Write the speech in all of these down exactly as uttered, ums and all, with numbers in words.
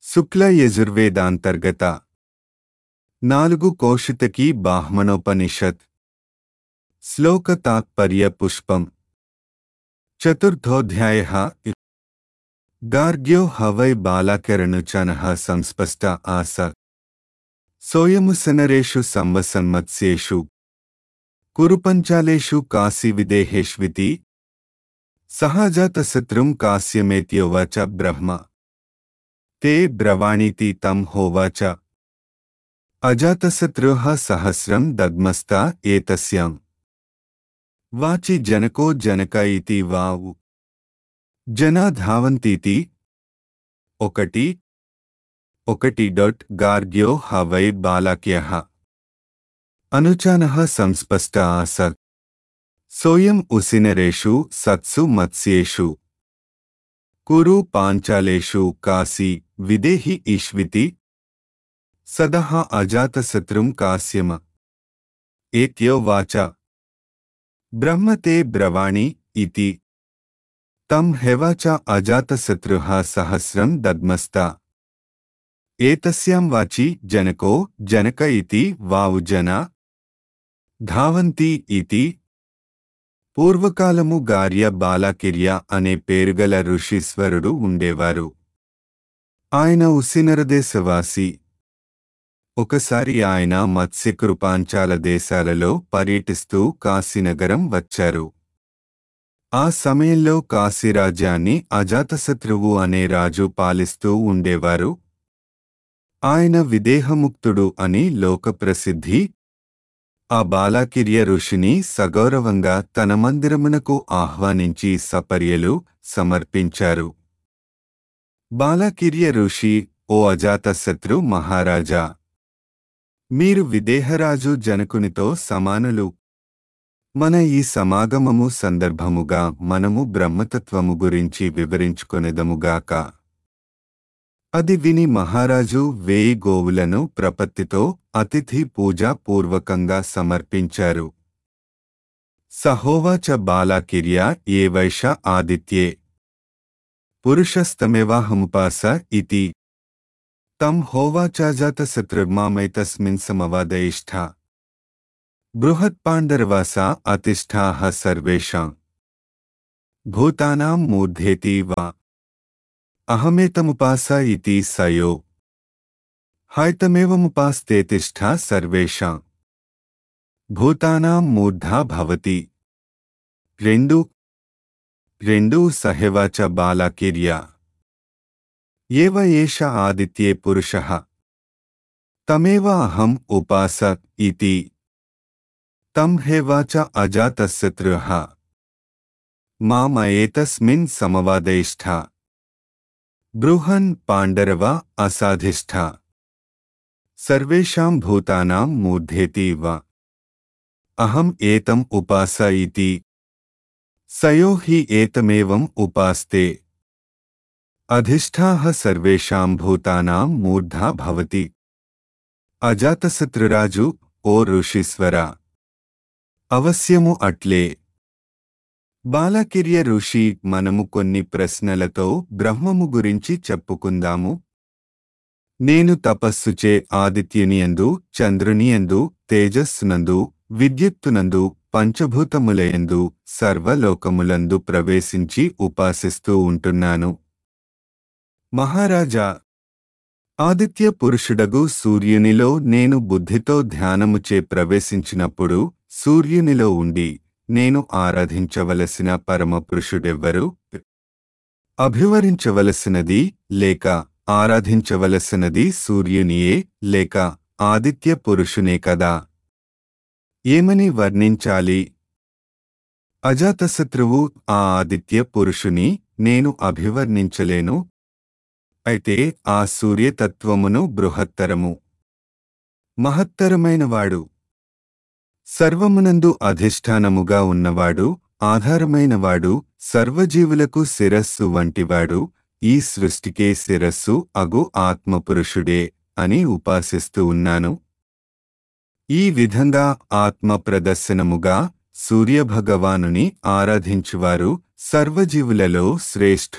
శుక్ల యజుర్వేదాంతర్గత నాలుగు కౌశితకి బ్రాహ్మణోపనిషత్ శ్లోక తాత్పర్య పుష్పం చతుర్థోధ్యాయః గార్గ్యో హవై బాలాకరణుచనః సంస్పష్ట ఆస సోయముసనరేషు సంవసన్మత్స్యేషు కురుపంచాలేషు కాశీవిదేహేష్వితి సహజాతశత్రుం కాశ్యమేత్యోవాచ బ్రహ్మ తే బ్రవాణీతి తం హోవాచ అజాతశత్రుః సహస్రం దగ్మస్త ఏతస్యాం వాచి జనకో జనక ఇతి వావు జనా ధావంతీతి ఒకటి ఒకటి డొట్ గార్గ్యో హవై బాలాక్యః అనుచానః సంస్పష్ట ఆస సోయం ఉసినరేషు సత్సు మత్స్యేషు కురు పాంచాలేషు కాశీ విదేహి ఈష్వితి సదః అజాతశత్రుం కాశ్యమ ఏత్యో వాచ బ్రహ్మ తే బ్రవాణి ఇతి తం హెవాచ అజాతశత్రుః సహస్రం దగ్మస్త ఏతస్యాం వాచి జనకో జనక ఇతి వావు జన ధావంతి ఇతి పూర్వకాలము గార్య బాలాకిర్య అనే పేరుగల ఋషీశ్వరుడు ఉండేవారు. ఆయన ఉసినరదేశవాసి. ఒకసారి ఆయన మత్స్యకృపాంచాల దేశాలలో పర్యటిస్తూ కాశీనగరం వచ్చారు. ఆ సమయంలో కాశీరాజ్యాన్ని అజాతశత్రువు అనే రాజు పాలిస్తూ ఉండేవారు. ఆయన విదేహముక్తుడు అని లోకప్రసిద్ధి. ఆ బాలాకిర్య ఋషిని సగౌరవంగా తన మందిరమునకు ఆహ్వానించి సపర్యలు సమర్పించారు. బాలాకిర్య ఋషి, ఓ అజాతశత్రు మహారాజా, మీరు విదేహరాజు జనకునితో సమానులు. మన ఈ సమాగమము సందర్భముగా మనము బ్రహ్మతత్వము గురించి వివరించుకొనెదముగాక. అది విని మహారాజు వేయి గోవులను ప్రపత్తితో అతిథి పూజా పూర్వకంగా సమర్పించారు. సహోవాచ బాలాకిర్య ఏ వైష ఆదిత్యే పురుషస్తమేవాహముపాస ఇతి తం హోవాచాజాతశత్రుర్మామైతస్మిన్ సమవాదయిష్ఠ బృహత్పాండరవాస అతిష్ఠాః సర్వేషాం భూతానాం మూర్ధేతి వా అహమేతముపాస ఇతి సయో హైతమేవముపాస్తేతిష్ఠ సర్వేషాం భూతానాం మూర్ధా భవతి. రెండు రెండు సహేవాచ బాలాకిర్య ఏవ ఏష ఆదిత్యే పురుషః తమేవ అహం ఉపాస ఇతి తం హేవాచ అజాతశత్రుః మామయేతస్మిన్ సమవాదయిష్ఠ బృహన్ పాండరవ అసాధిష్ఠ సర్వేషాం భూతానాం మూర్ధేతి వ అహం ఏతం ఉపాస ఇతి సయో హి ఏతమేవం ఉపాస్తే అధిష్ఠాః సర్వేషాం భూతానాం మూర్ధా భవతి. అజాతశత్రురాజు, ఓ ఋషీశ్వరా, అవశ్యము అట్లే. బాలాకిర్య ఋషి, మనము కొన్ని ప్రశ్నలతో బ్రహ్మము గురించి చెప్పుకుందాము. నేను తపస్సుచే ఆదిత్యునియందు, చంద్రునియందు, తేజస్సునందు, విద్యుత్తునందు, పంచభూతములయందు, సర్వలోకములందు ప్రవేశించి ఉపాసిస్తూ ఉంటున్నాను. మహారాజా, ఆదిత్య పురుషుడగు సూర్యునిలో నేను బుద్ధితో ధ్యానముచే ప్రవేశించినప్పుడు సూర్యునిలో ఉండి నేను ఆరాధించవలసిన పరమపురుషుడెవ్వరు? అభివరించవలసినది లేక ఆరాధించవలసినది సూర్యునియే లేక ఆదిత్య పురుషునే కదా. ఏమని వర్ణించాలి? అజాతశత్రువు ఆ ఆదిత్య పురుషుని నేను అభివర్ణించలేను. అయితే ఆ సూర్యతత్వమును బృహత్తరము, మహత్తరమైనవాడు, సర్వమునందు అధిష్టానముగా ఉన్నవాడు, ఆధారమైనవాడు, సర్వజీవులకు శిరస్సు వంటివాడు, ఈ సృష్టికే శిరస్సు అగు ఆత్మపురుషుడే అని ఉపాసిస్తూ ఉన్నాను. ఈ విధంగా ఆత్మ ప్రదర్శనముగా సూర్యభగవానుని ఆరాధించువారు సర్వజీవులలో శ్రేష్ఠులు,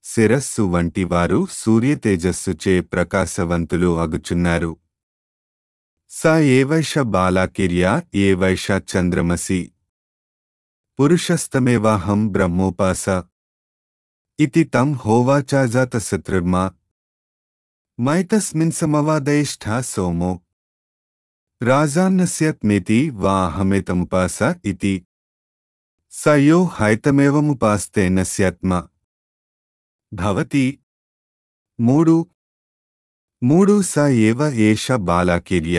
శిరస్సు వంటి వారు సూర్యతేజస్సుచే ప్రకాశవంతులు అగుచున్నారు. స ఏవైష బాలాకిర్య ఏవైష చంద్రమసి పురుషస్తమేవాహం బ్రహ్మోపాస ఇతి తం హోవాచాజాతశత్రుర్మా మైతస్మిన్ సమవాదయిష్ఠా సోమో రాజాన్నస్యత్మేతి వా అహమేతముపాస ఇతి స యో హైతమేవముపాస్తేన స్యాత్మ భవతి. మూడు మూడు స ఏవ ఏష బాలాకిర్య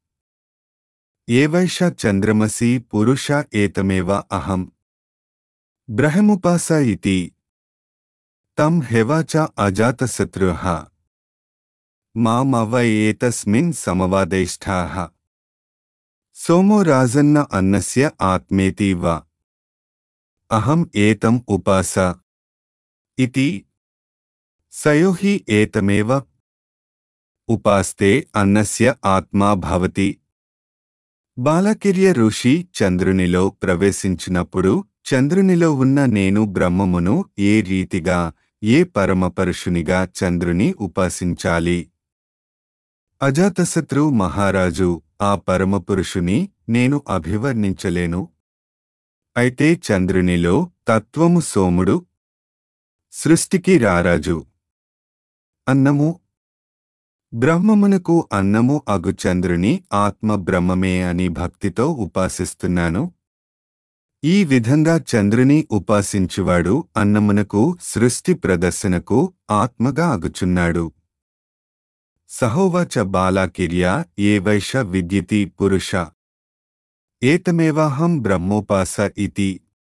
ఏవైష చంద్రమసి పురుష ఏతమేవ అహం బ్రహ్మముపాస ఇతి తం హెవాచ అజాతశత్రుః మామవ ఏతస్మిన్ సమవాదయిష్ఠాః సోమో రాజన్న అన్నస్య ఆత్మేతి వా అహం ఏతం ఉపాస ఇతి సయో హి ఏతమేవ ఉపాస్తే అన్నస్య ఆత్మా భవతి. బాలకిర్య ఋషి చంద్రునిలో ప్రవేశించినప్పుడు చంద్రునిలో ఉన్న నేను బ్రహ్మమును ఏ రీతిగా ఏ పరమపరుషునిగా చంద్రుని ఉపాసించాలి? అజాతశత్రు మహారాజు ఆ పరమపురుషుని నేను అభివర్ణించలేను. అయితే చంద్రునిలో తత్వము సోముడు, సృష్టికి రారాజు. అన్నము బ్రహ్మమునకు అన్నము అగు చంద్రుని ఆత్మ బ్రహ్మమే అని భక్తితో ఉపాసిస్తున్నాను. ఈ విధంగా చంద్రుని ఉపాసించువాడు అన్నమునకు సృష్టి ప్రదర్శనకు ఆత్మగా అగుచున్నాడు. సహోవాచ బాలాకిర్య ఏవైష విద్యతి పురుష ఏతమేవాహం బ్రహ్మోపాస ఇతి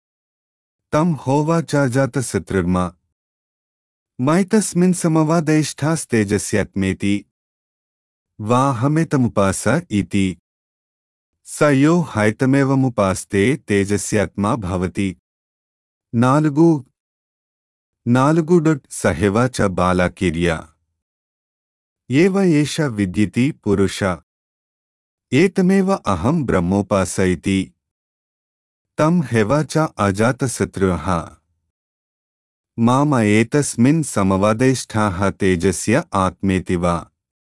తం హోవాచాజాతశత్రుర్మా మైతస్మిన్ సమవాదయిష్ఠాస్తేజస్యాత్మేతి వాహమేతముపాస ఇతి స యో హైతమేవముపాస్తే తేజస్యాత్మా భవతి. నాలుగు నాలుగు డొట్ సహేవాచ బాలాకిర్య ఏవ ఏష విద్యతి పురుష ఏతమేవ అహం బ్రహ్మోపాస ఇతి తం హెవాచ అజాతశత్రుః మామ ఏతస్మిన్ సమవాదయిష్ఠాః తేజస్య ఆత్మేతి వా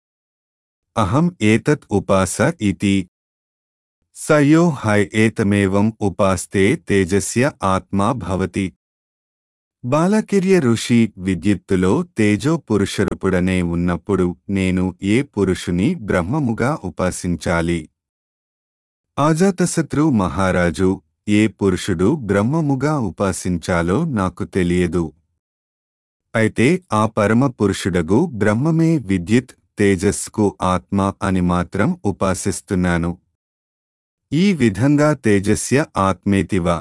అహం ఏతత్ ఉపాస ఇతి స యో హై ఏతమేవం ఉపాస్తే తేజస్య ఆత్మా భవతి. బాలకిర్య ఋషి విద్యుత్తులో తేజో పురుషరూపుడనే ఉన్నప్పుడు నేను ఏ పురుషుని బ్రహ్మముగా ఉపాసించాలి? అజాతశత్రు మహారాజు ఏ పురుషుడు బ్రహ్మముగా ఉపాసించాలో నాకు తెలియదు. అయితే ఆ పరమ పురుషుడగు బ్రహ్మమే విద్యుత్ తేజస్కు ఆత్మ అని మాత్రం ఉపాసిస్తున్నాను. ఈ విధంగా తేజస్య ఆత్మేతివా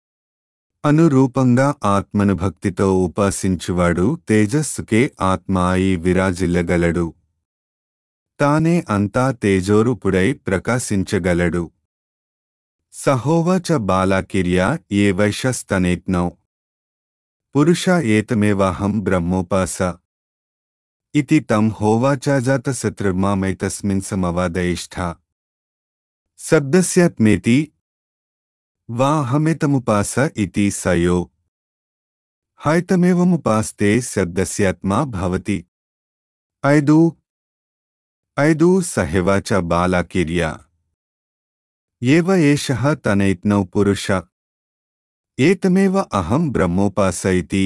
అనురూపంగా ఆత్మను భక్తితో ఉపాసించువాడు తేజస్సుకే ఆత్మ అయి విరాజిల్లగలడు. తానే అంతా తేజోరూపుడై ప్రకాశించగలడు. సహోవాచ బాలాకిర్య ఏవైష స్తనేత్నౌ పురుష ఏతమేవాహం బ్రహ్మోపాస ఇతి తం హోవాచాజాతశత్రుర్మామైతస్మిన్ సమవాదయిష్ఠా శబ్దస్యాత్మేతి వాహమేతముపాస ఇతి స యో హైతమేవముపాస్తే శబ్దస్యాత్మా భవతి. ఐదు ఐదు సహేవాచ బాలాకిర్య ఏవ ఏషః తనైత్నౌ పురుష ఏతమేవ అహం బ్రహ్మోపాస ఇతి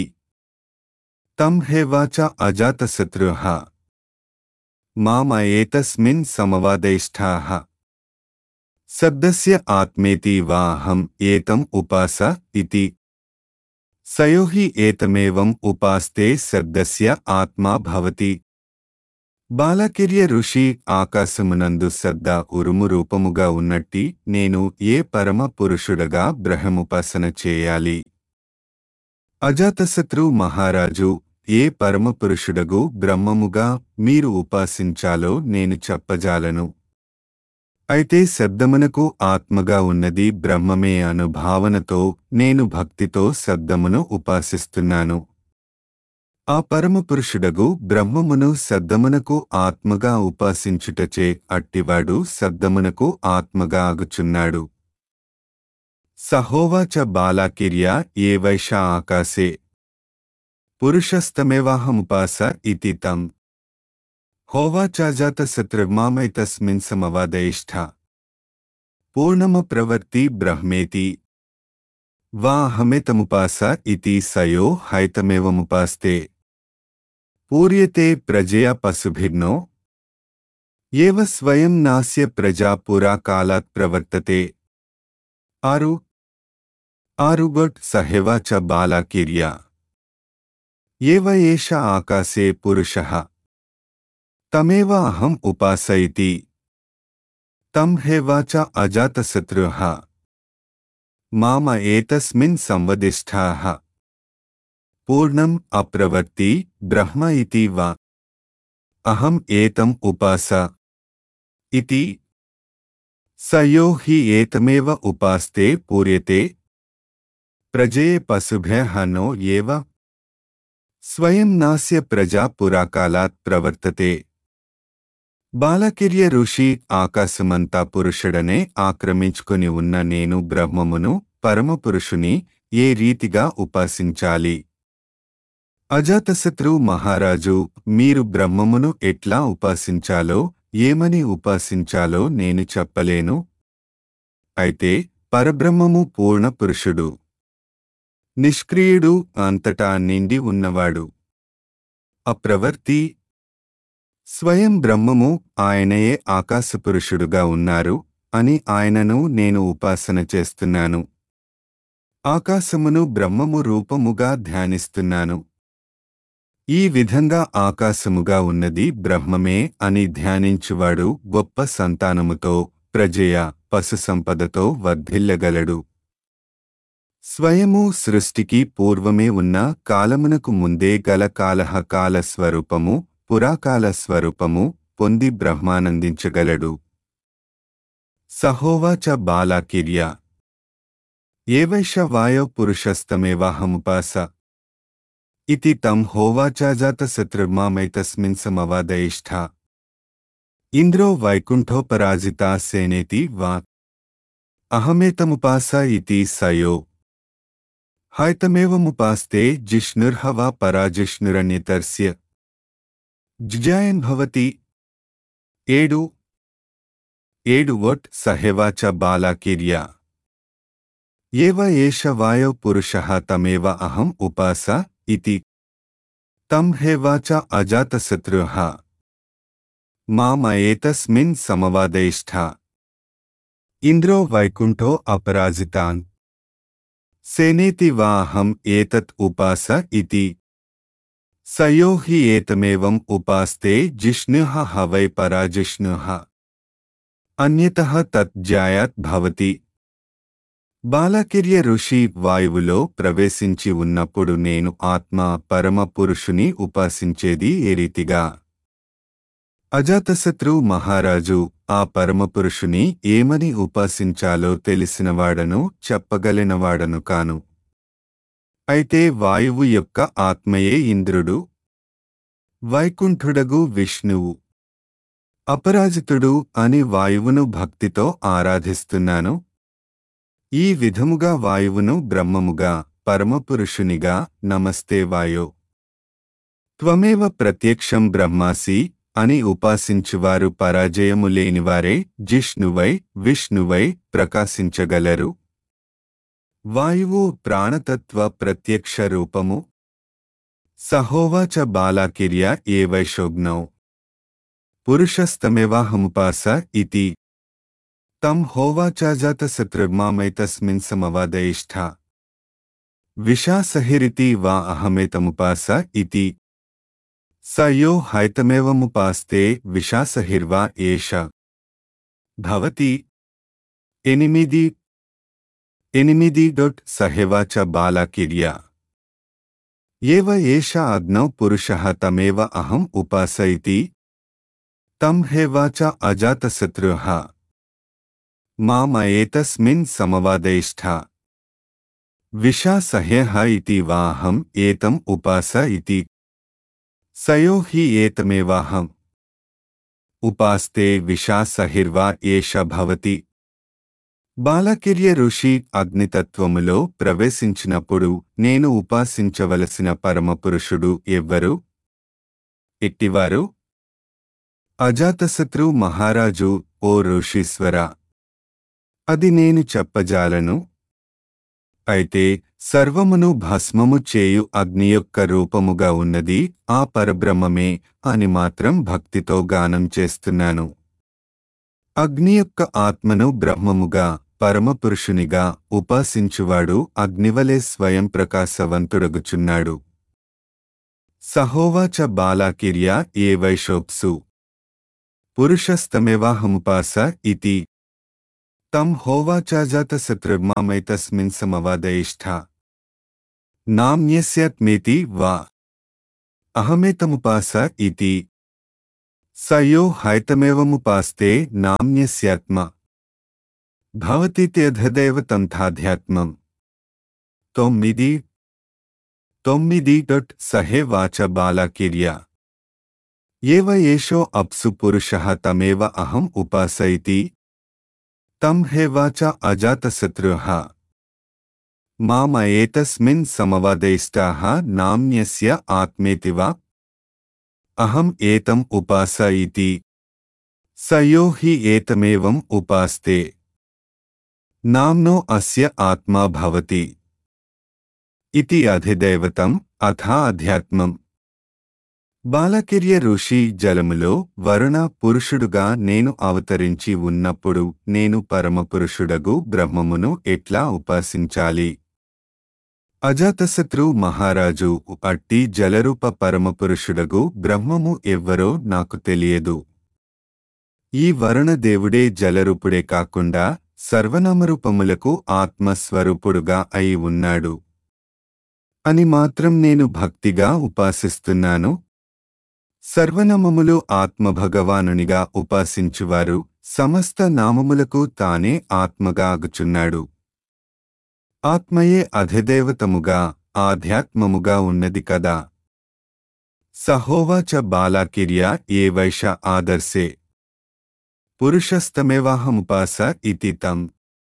తం హేవాచ అజాతశత్రుః మామ ఏతస్మిన్ సమవాదయిష్ఠాః శబ్దస్య ఆత్మేతి వా అహం ఏతం ఉపాస ఇతి స యో హి ఏతమేవం ఉపాస్తే శబ్దస్య ఆత్మా భవతి. బాలకిర్య ఋషి ఆకాశమునందు శబ్ద ఉరుము రూపముగా ఉన్నట్టి నేను ఏ పరమ పురుషుడగా బ్రహ్మోపాసన చేయాలి? అజాతశత్రు మహారాజు ఏ పరమపురుషుడగు బ్రహ్మముగా మీరు ఉపాసించాలో నేను చెప్పజాలను. అయితే శబ్దమునకు ఆత్మగా ఉన్నది బ్రహ్మమే అను భావనతో నేను భక్తితో శబ్దమును ఉపాసిస్తున్నాను. ఆ పరమపురుషుడగు బ్రహ్మమును శబ్దమునకు ఆత్మగా ఉపాసించుటచే అట్టివాడు శబ్దమునకు ఆత్మగా అగుచున్నాడు. సహోవాచ బాలాకిర్య ఏవైష ఆకాశే పురుషస్తమేవాహముపాస ఇతి తం హోవాచాజాతశత్రుర్మామైతస్మిన్ సమవాదయిష్ఠ పూర్ణమ ప్రవర్తి బ్రహ్మేతి వా అహమేతముపాస ఇతి సయో హైతమేవముపాస్తే పూర్యతే ప్రజయా పశుభిర్నో ఏవ స్వయం నాస్య ప్రజా పురా కాలాత్ ప్రవర్తతే. ఆరు ఆరు గట్ సహేవా చ బాలాకిర్యా ఏవ ఏష ఆకాశే పురుషః తమేవ అహం ఉపాసయితి తం హేవా చ అజాతశత్రుః మామ ఏతస్మిన్ సంవదిష్ఠాః పూర్ణం అప్రవర్తి బ్రహ్మ ఇతి వా అహం ఏతం ఉపాస ఇతి సయో హి ఏతమేవ ఉపాస్తే పూర్యతే ప్రజయే పశుభ్యః నో ఏవ స్వయం నాస్య ప్రజా పురాకాలాత్ ప్రవర్తతే. బాలకిర్య ఋషి ఆకాశమంతా పురుషుడనే ఆక్రమించుకొని ఉన్న నేను బ్రహ్మమును పరమపురుషుని ఏ రీతిగా ఉపాసించాలి? అజాతశత్రు మహారాజు, మీరు బ్రహ్మమును ఎట్లా ఉపాసించాలో ఏమని ఉపాసించాలో నేను చెప్పలేను. అయితే పరబ్రహ్మము పూర్ణ పురుషుడు, నిష్క్రియుడు, అంతటా నిండి ఉన్నవాడు, అప్రవర్తి. స్వయం బ్రహ్మము ఆయనయే ఆకాశపురుషుడుగా ఉన్నారు అని ఆయనను నేను ఉపాసన చేస్తున్నాను. ఆకాశమును బ్రహ్మము రూపముగా ధ్యానిస్తున్నాను. ఈ విధంగా ఆకాశముగా ఉన్నది బ్రహ్మమే అని ధ్యానించువాడు గొప్ప సంతానముతో, ప్రజయ, పశు సంపదతో వర్ధిల్లగలడు. స్వయము సృష్టికి పూర్వమే ఉన్న కాలమునకు ముందే గల కాలహ కాల స్వరూపము, పురాకాల స్వరూపము పొంది బ్రహ్మానందించగలడు. సహోవాచ బాలాకిర్యా ఏవైష వాయో పురుషస్తమేవాహముపాస ఇతి తం హోవాచాజాతశత్రుర్మామైతస్మిన్ సమవాదయిష్ఠ ఇంద్రో వైకుంఠోపరాజితా సేనేతి వా అహమేతముపాస ఇతి సయో హైతమేవముపాస్తే జిష్ణుర్హ వా పరాజిష్ణురన్యతర్స్య జిజాయన్ భవతి. ఏడు ఏడు వట్ సహేవాచ బాలాకిర్యా ఏవ ఏష వాయో పురుషః తమేవ అహం ఉపాస ఇతి తం హేవాచ అజాతశత్రుః మామ ఏతస్మిన్ సమవాదయిష్ఠ ఇంద్రో వైకుంఠో అపరాజితాన్ సేనేతి వా అహం ఏతత్ ఉపాస ఇతి సయో హి ఏతమేవం ఉపాస్తే జిష్ణుః హ వై పరాజిష్ణుః అన్యతః తత్ జ్యాయాత్ భవతి. బాలకిర్య ఋషి వాయువులో ప్రవేశించి ఉన్నప్పుడు నేను ఆత్మ పరమ పురుషుని ఉపాసించేది ఏ రీతిగా? అజాతశత్రు మహారాజు, ఆ పరమపురుషుని ఏమని ఉపాసించాలో తెలిసినవాడను చెప్పగలినవాడను కాను. అయితే వాయువు యొక్క ఆత్మయే ఇంద్రుడు, వైకుంఠుడగు విష్ణువు, అపరాజితుడు అని వాయువును భక్తితో ఆరాధిస్తున్నాను. ఈ విధముగా వాయువును బ్రహ్మముగా, పరమపురుషునిగా నమస్తే వాయో త్వమేవ ప్రత్యక్షం బ్రహ్మాసి అని ఉపాసించువారు పరాజయము లేనివారే జిష్ణువై, విష్ణువై ప్రకాశించగలరు. వాయువు ప్రాణతత్వ ప్రత్యక్ష రూపము. సహోవాచ బాలాకిర్య ఏవైషోగ్నౌ పురుషస్తమేవాహముపాస ఇతి తం హోవాచాజాతశత్రుర్మామైతస్మిన్ సమవాదయిష్ఠ విషాసహిరితి వా అహమేతముపాస ఇతి సయో హైతమేవముపాస్తే విషాసహిర్వా ఏష భవతి. ఎనిమిది ఎనిమిది డొట్ సహేవాచ బాలాకిర్యా ఏవ ఏష అగ్నౌ పురుషః తమేవ అహం ఉపాస ఇతి తం హేవాచ అజాతశత్రుః మామ ఏతస్మిన్ సమవాదయిష్ఠ విషాసహ్యః ఇతి వా అహం ఏతం ఉపాస ఇతి సయో హి ఏతమేవాహం ఉపాస్తే విషాసహిర్వా ఏష భవతి. బాలకిర్య ఋషి అగ్నితత్వములో ప్రవేశించినప్పుడు నేను ఉపాసించవలసిన పరమపురుషుడు ఎవ్వరు? ఎట్టివారు? అజాతశత్రు మహారాజు. ఓ ఋషీశ్వర, అది నేను చెప్పజాలను. అయితే సర్వమును భస్మము చేయు అగ్ని యొక్క రూపముగా ఉన్నది ఆ పరబ్రహ్మమే అని మాత్రం భక్తితో గానం చేస్తున్నాను. అగ్ని యొక్క ఆత్మను బ్రహ్మముగా, పరమపురుషునిగా ఉపాసించువాడు అగ్నివలే స్వయం ప్రకాశవంతుడగుచున్నాడు. సహోవాచ బాలాకిర్య ఏ వైషోప్సు పురుషస్తమేవాహముపాస ఇతి తం హోవాచాజాతశత్రుర్మామైతస్మిన్ సమవాదయిష్ఠా నామ్యస్యాత్మేతి వా అహమేతముపాస ఇతి స యో హైతమేవముపాస్తే నామ్యస్యాత్మ భవతీత్యధదేవ తంథాధ్యాత్మం. తొమ్మిది తొమ్మిది డొట్ సహే వాచ బాలాకిర్య ఏవ ఏషో అప్సు పురుషః తమేవ అహం ఉపాసయితి తం హేవాచ అజాతశత్రుః మామయేతస్మిన్ సమవాదయిష్టాః నామ్యస్య ఆత్మేతి వా అహం ఏతం ఉపాస ఇతి స యో హి ఏతమేవం ఉపాస్తే నామ్నో అస్య ఆత్మా భవతి ఇతి అధిదైవతం అథా అధ్యాత్మం. బాలకిర్య ఋషి జలములో వరుణ పురుషుడుగా నేను అవతరించి ఉన్నప్పుడు నేను పరమపురుషుడగు బ్రహ్మమును ఎట్లా ఉపాసించాలి? అజాతశత్రు మహారాజు, అట్టి జలరూప పరమపురుషుడగు బ్రహ్మము ఎవ్వరో నాకు తెలియదు. ఈ వరుణదేవుడే జలరూపుడే కాకుండా సర్వనామరూపములకు ఆత్మస్వరూపుడుగా అయి ఉన్నాడు అని మాత్రం నేను భక్తిగా ఉపాసిస్తున్నాను. సర్వనామములు ఆత్మభగవానునిగా ఉపాసించువారు సమస్త నామములకు తానే ఆత్మగా అగుచున్నాడు. ఆత్మయే అధిదేవతముగా, ఆధ్యాత్మముగా ఉన్నది కదా. సహోవాచ బాలాకిర్య ఏ వైష ఆదర్శే పురుషస్తమేవాహముపాస ఇతి తం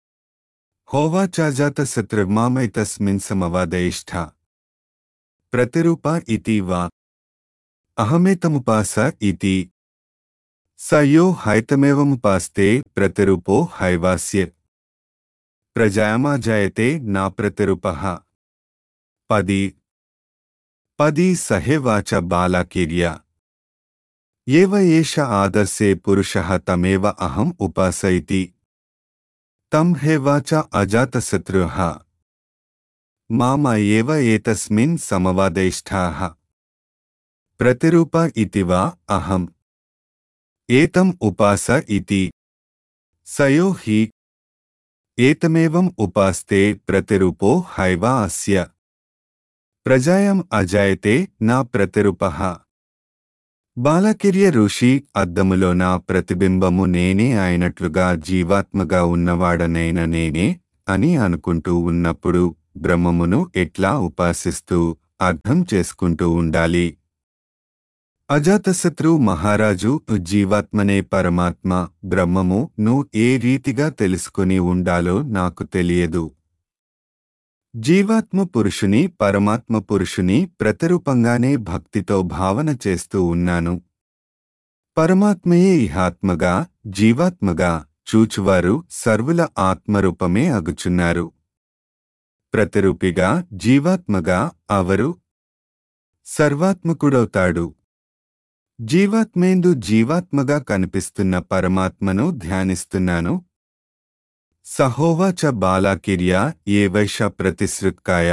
హోవాచాజాతశత్రుర్మామైతస్మిన్ సమవాదయిష్ఠా ప్రతిరూప ఇతి వా అహమేతముపాస ఇతి స యో హైతమేవముపాస్తే ప్రతిరూపో హైవాస్య ప్రజాయమాజాయతే నా ప్రతిరూపః. పది పది సహేవాచ బాలాకిర్య ఏవ ఏష ఆదర్శే పురుషః తమేవ అహం ఉపాసయితి తం హేవాచ అజాతశత్రుః మామ ఏవ ఏతస్మిన్ సమవాదయిష్ఠాః ప్రతిరూప ఇతి వా అహం ఏతం ఉపాస ఇతి స యో హి ఏతమేవం ఉపాస్తే ప్రతిరూపో హైవా అస్య ప్రజాయం అజాయతే నా ప్రతిరూపః. బాలకిర్య ఋషి అద్దములో నా ప్రతిబింబము నేనే అయినట్లుగా జీవాత్మగా ఉన్నవాడనైన నేనే అని అనుకుంటూ ఉన్నప్పుడు బ్రహ్మమును ఎట్లా ఉపాసిస్తూ అర్థం చేసుకుంటూ ఉండాలి? అజాతశత్రు మహారాజు, జీవాత్మనే పరమాత్మ బ్రహ్మము ను ఏ రీతిగా తెలుసుకుని ఉండాలో నాకు తెలియదు. జీవాత్మ పురుషుని, పరమాత్మ పురుషుని ప్రతిరూపంగానే భక్తితో భావన చేస్తూ ఉన్నాను. పరమాత్మయే ఇహాత్మగా, జీవాత్మగా చూచువారు సర్వుల ఆత్మరూపమే అగుచున్నారు. ప్రతిరూపిగా, జీవాత్మగా అవరు సర్వాత్మకుడవుతాడు. జీవాత్మేందు జీవాత్మగా కనిపిస్తున్న పరమాత్మను ధ్యానిస్తున్నాను. సహోవాచ బాలాకిర్య ఏ వైష ప్రతిశ్రుత్కాయ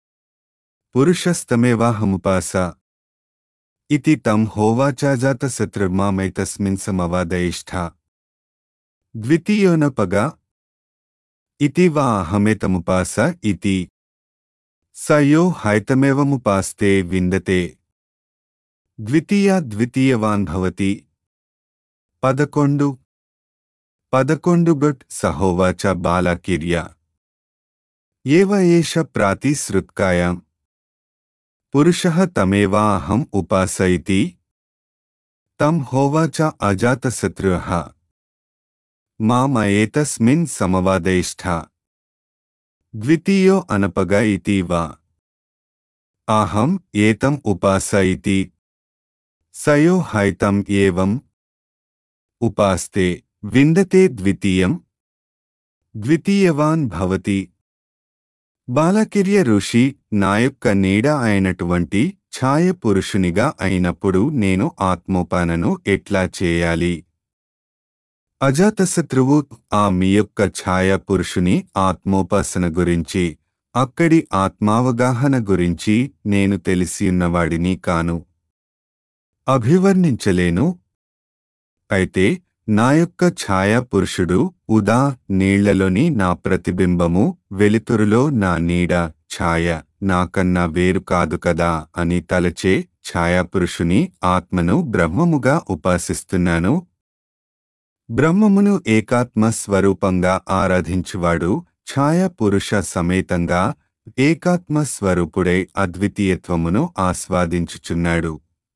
పురుషస్తమేవాహముపాస ఇతి తం హోవాచాజాతశత్రుర్మామైతస్మిన్ సమవాదయిష్ఠా ద్వితీయోనపగా ఇతి వా అహమేతముపాస ఇతి స యో హైతమేవముపాస్తే విందతే ద్వితీయా ద్వితీయవాన్ భవతి. పదకొండు పదకొండు గట్ సహోవాచ బాలాకిర్య ఏవ ఏష ప్రాతిశ్రుత్కాయాం పురుషః తమేవా అహం ఉపాసయితి తం హోవాచ అజాతశత్రుః మామ ఏతస్మిన్ సమవాదయిష్ఠ ద్వితీయో అనపగ ఇతి వా అహం ఏతం ఉపాస ఇతి సయో హైతం ఏవం ఉపాస్తే విందతే ద్వితీయం ద్వితీయవాన్ భవతి. బాలకిర్య ఋషి నా యొక్క నీడ అయినటువంటి ఛాయ పురుషునిగా అయినప్పుడు నేను ఆత్మోపానను ఎట్లా చేయాలి? అజాతశత్రువు ఆ మీ యొక్క ఛాయ పురుషుని ఆత్మోపాసన గురించి, అక్కడి ఆత్మావగాహన గురించి నేను తెలిసియున్నవాడిని కాను, అభివర్ణించలేను. అయితే నా యొక్క ఛాయ పురుషుడు ఉదా నీళ్లలోని నా ప్రతిబింబము, వెలుతురులో నా నీడ, ఛాయ నాకన్నా వేరు కాదు కదా అని తలచే ఛాయాపురుషుని ఆత్మను బ్రహ్మముగా ఉపాసిస్తున్నాను. బ్రహ్మమును ఏకాత్మ స్వరూపంగా ఆరాధించువాడు ఛాయాపురుష సమేతంగా ఏకాత్మ స్వరూపుడై అద్వితీయత్వమును ఆస్వాదించుచున్నాడు.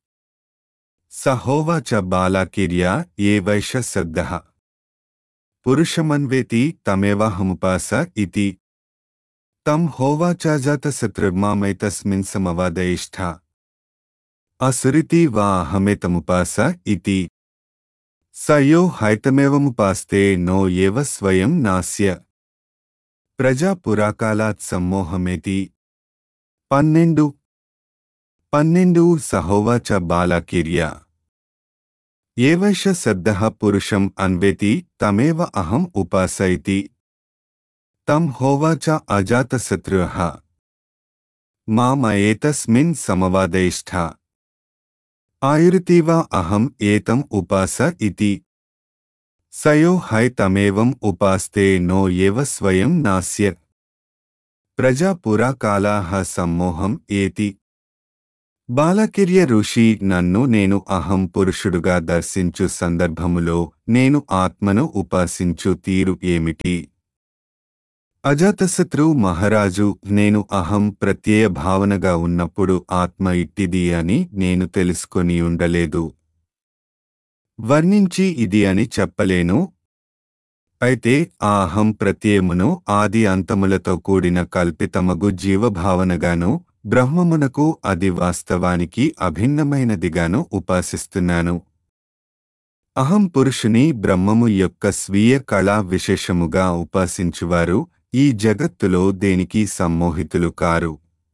సహోవాచ బాలాకిర్య ఏ వైష శబ్దః పురుషమన్వేతి తమేవాహముపాస ఇతి తం హోవాచాజాతశత్రుర్మామైతస్మిన్ సమవాదయిష్ఠ అసురితి వా అహమేతముపాస ఇతి స యో హైతమేవముపాస్తే నో ఏవ స్వయం నాస్య ప్రజా పురాకాలాత్ సమ్మోహమేతి. పన్నెండు పన్నెండు సహోవాచ బాలాకిర్య ఏవైష శబ్దః పురుషం అన్వేతి తమేవ అహం ఉపాసయితి తం హోవాచ అజాతశత్రుః మామ ఏతస్మిన్ సమవాదయిష్ఠ ఆయురితి వా అహం ఏతం ఉపాస ఇతి సయో హై తమేవం ఉపాస్తే నో ఏవ స్వయం నాస్య ప్రజా పురాకాలాః సమ్మోహం ఏతి. బాలకిర్య ఋషి నన్ను నేను అహం పురుషుడుగా దర్శించు సందర్భములో నేను ఆత్మను ఉపాసించు తీరు ఏమిటి? అజాతశత్రు మహారాజు నేను అహం ప్రత్యయ భావనగా ఉన్నప్పుడు ఆత్మ ఇట్టిది అని నేను తెలుసుకొని ఉండలేదు, వర్ణించి ఇది అని చెప్పలేను. అయితే ఆ అహం ప్రత్యయమును ఆది అంతములతో కూడిన కల్పితమగు జీవభావనగాను, బ్రహ్మమునకు అది వాస్తవానికి అభిన్నమైనదిగాను ఉపాసిస్తున్నాను. అహం పురుషుని బ్రహ్మము యొక్క స్వీయ కళా విశేషముగా ఉపాసించువారు ఈ జగత్తులో దేనికి సమ్మోహితులు కారు.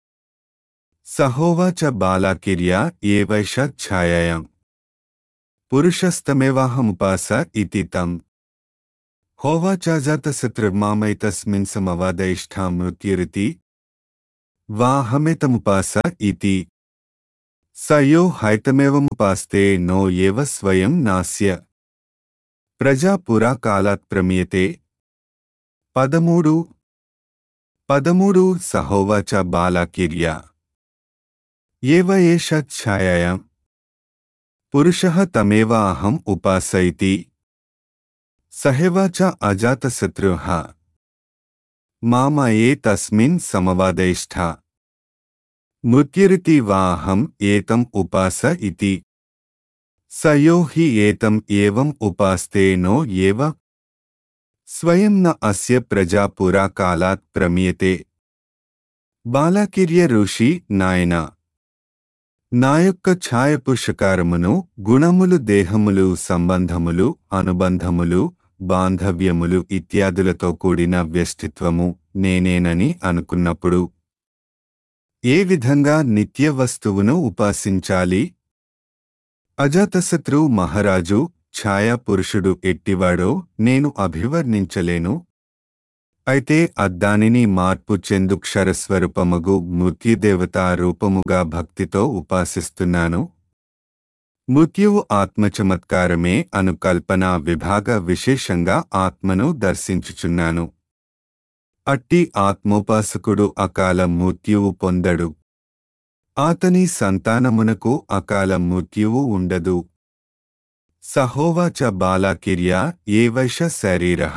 సహోవాచ బాలాకిర్య ఏవైష ఛాయాయాం పురుషస్తమేవాహముపాస ఇతి తం హోవాచాజాతశత్రుర్మామైతస్మిన్ సమవాదయిష్ఠా మృత్యురితి వాహమేతముపాస ఇతి స యో హైతమేవముపాస్తే నో ఏవ స్వయం నాస్య ప్రజా పురాకాలాత్ ప్రమీయతే. పదమూడు పదమూడు సహోవాచ బాలాకిర్య ఏవ ఏష ఛాయాయాం పురుషః తమేవ అహం ఉపాసయితి సహేవాచ అజాతశత్రుః మామ ఏతస్మిన్ సమవాదయిష్ఠ మృత్యురితి వా అహం ఏతం ఉపాస ఇతి స యో హి ఏతం ఏవం ఉపాస్తే నో ఏవ స్వయం న అస్య ప్రజా పురాకాలాత్ ప్రమీయతే. బాలాకిర్య ఋషి నాయనా, నా యొక్క ఛాయపురుషకారమును, గుణములు, దేహములు, సంబంధములు, అనుబంధములు, బాంధవ్యములు ఇత్యాదులతో కూడిన వ్యష్టిత్వము నేనేనని అనుకున్నప్పుడు ఏ విధంగా నిత్య వస్తువును ఉపాసించాలి? అజాతశత్రు మహారాజు ఛాయా పురుషుడు ఎట్టివాడో నేను అభివర్ణించలేను. అయితే అద్దానిని మార్పు చెందు క్షరస్వరూపముగు మృత్యుదేవతా రూపముగా భక్తితో ఉపాసిస్తున్నాను. మృత్యువు ఆత్మచమత్కారమే అను కల్పన విభాగ విశేషంగా ఆత్మను దర్శించుచున్నాను. అట్టి ఆత్మోపాసకుడు అకాల మృత్యువు పొందడు. ఆతని సంతానమునకు అకాల మృత్యువు ఉండదు. సహోవాచ బాలాకిర్య ఏవైష శరీరః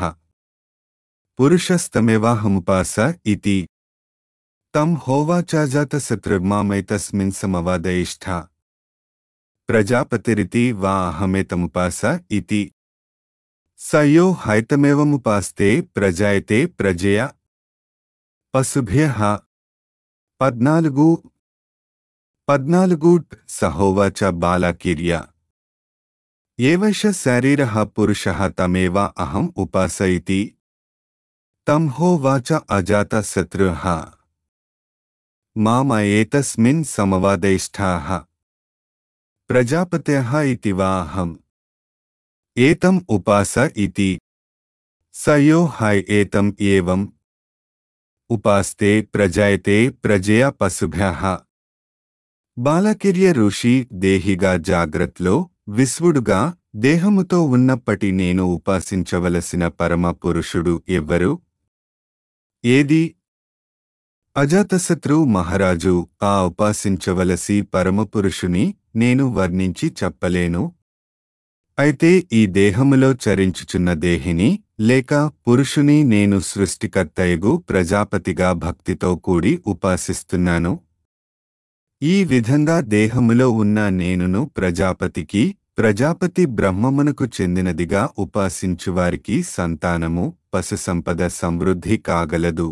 పురుషస్తమేవాహముపాస ఇతి తం హోవాచాజాతశత్రుర్మామైతస్మిన్ సమవాదయిష్ఠ ప్రజాపతిరితి వా అహమేతముపాస ఇతి సయో హైతమేవముపాస్తే ప్రజాయతే ప్రజయ పశుభ్యః. పద్నాలుగు పద్నాలుగు సహోవాచ బాలాకిర్య ఏవైష శారీరః పురుషః తమేవ అహం ఉపాసయితి తం హోవాచ అజాతశత్రుః మామ ఏతస్మిన్ సమవాదయిష్ఠాః ప్రజాపతయః ఇతి వా అహం ఏతం ఉపాస ఇతి. సయో హై ఏతం ఏవం ఉపాస్తే ప్రజాయతే ప్రజయా పశుభ్యః. బాలకిర్య ఋషి దేహిగా జాగ్రత్లో విశ్వుడుగా దేహముతో ఉన్నప్పటి నేను ఉపాసించవలసిన పరమ పురుషుడు ఎవ్వరు? ఏది? అజాతశత్రు మహారాజు ఆ ఉపాసించవలసి పరమపురుషుని నేను వర్ణించి చెప్పలేను. అయితే ఈ దేహములో చరించుచున్న దేహిని లేక పురుషుని నేను సృష్టికర్తయగు ప్రజాపతిగా భక్తితో కూడి ఉపాసిస్తున్నాను. ఈ విధంగా దేహములో ఉన్న నేనును ప్రజాపతికి, ప్రజాపతి బ్రహ్మమునకు చెందినదిగా ఉపాసించువారికి సంతానము, పశుసంపద సమృద్ధి కాగలదు.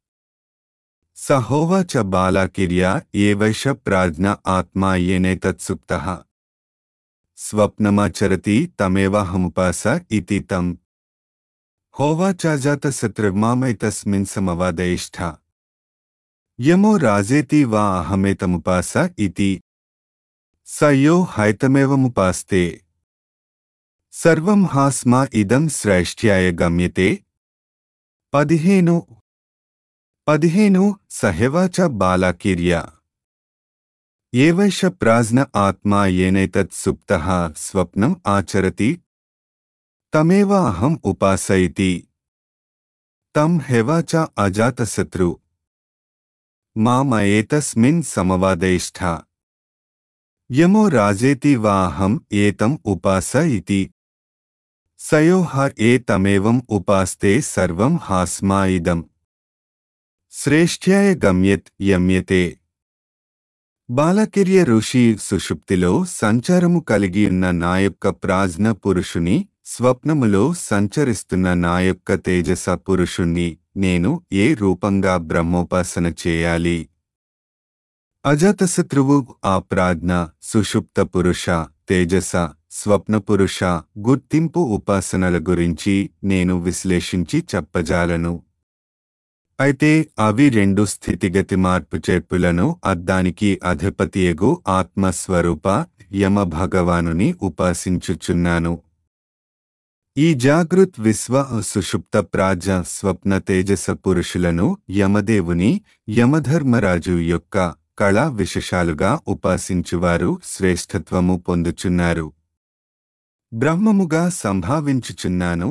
సహోవాచ బాలాకిర్య ఏవైష ప్రాజ్ఞ ఆత్మా ఏనేతత్సుప్తః స్వప్నమాచరతి తమేవాహముపాస ఇతి తం హోవాచాజాతశత్రుర్మామైతస్మిన్ సమవాదయిష్ఠ యమో రాజేతి వా అహమేతముపాస ఇతి. సయో హైతమేవముపాస్తే సర్వం హాస్మా ఇదం శ్రేష్ఠ్యాయ గమ్యతే. పదిహేను పదిహేను సహవాచ బాలాకిర్య ఏవైష ప్రాజ్ఞ ఆత్మా ఏనైతత్ సుప్తః స్వప్నం ఆచరతి తమేవ అహం ఉపాసయితి తం హేవాచ అజాతశత్రు మామ ఏతస్మిన్ సమవాదయిష్ఠ యమో రాజేతి వా అహం ఏతం ఉపాస ఇతి. సయో హ ఏతమేవం ఉపాస్తే సర్వం హాస్మా ఇదం శ్రేష్ఠ్యాయ గమ్యత్ యమ్యతే. బాలకిర్య ఋషి సుషుప్తిలో సంచారము కలిగియున్న నా యొక్క ప్రాజ్ఞ పురుషుని, స్వప్నములో సంచరిస్తున్న నా యొక్క తేజస పురుషుణ్ణి నేను ఏ రూపంగా బ్రహ్మోపాసన చేయాలి? అజాతశత్రువు ఆ ప్రాజ్ఞ, సుషుప్త పురుష, తేజస, స్వప్నపురుష గుర్తింపు ఉపాసనల గురించి నేను విశ్లేషించి చెప్పజాలను. అయితే అవి రెండు స్థితిగతి మార్పు చేర్పులను అద్దానికి అధిపతియగు ఆత్మస్వరూప యమ భగవానుని ఉపాసించుచున్నాను. ఈ జాగృత్ విశ్వ సుషుప్త ప్రాజ్ఞ స్వప్న తేజస పురుషులను యమదేవుని, యమధర్మరాజు యొక్క కళా విశేషాలుగా ఉపాసించువారు శ్రేష్ఠత్వము పొందుచున్నారు. బ్రహ్మముగా సంభావించుచున్నాను.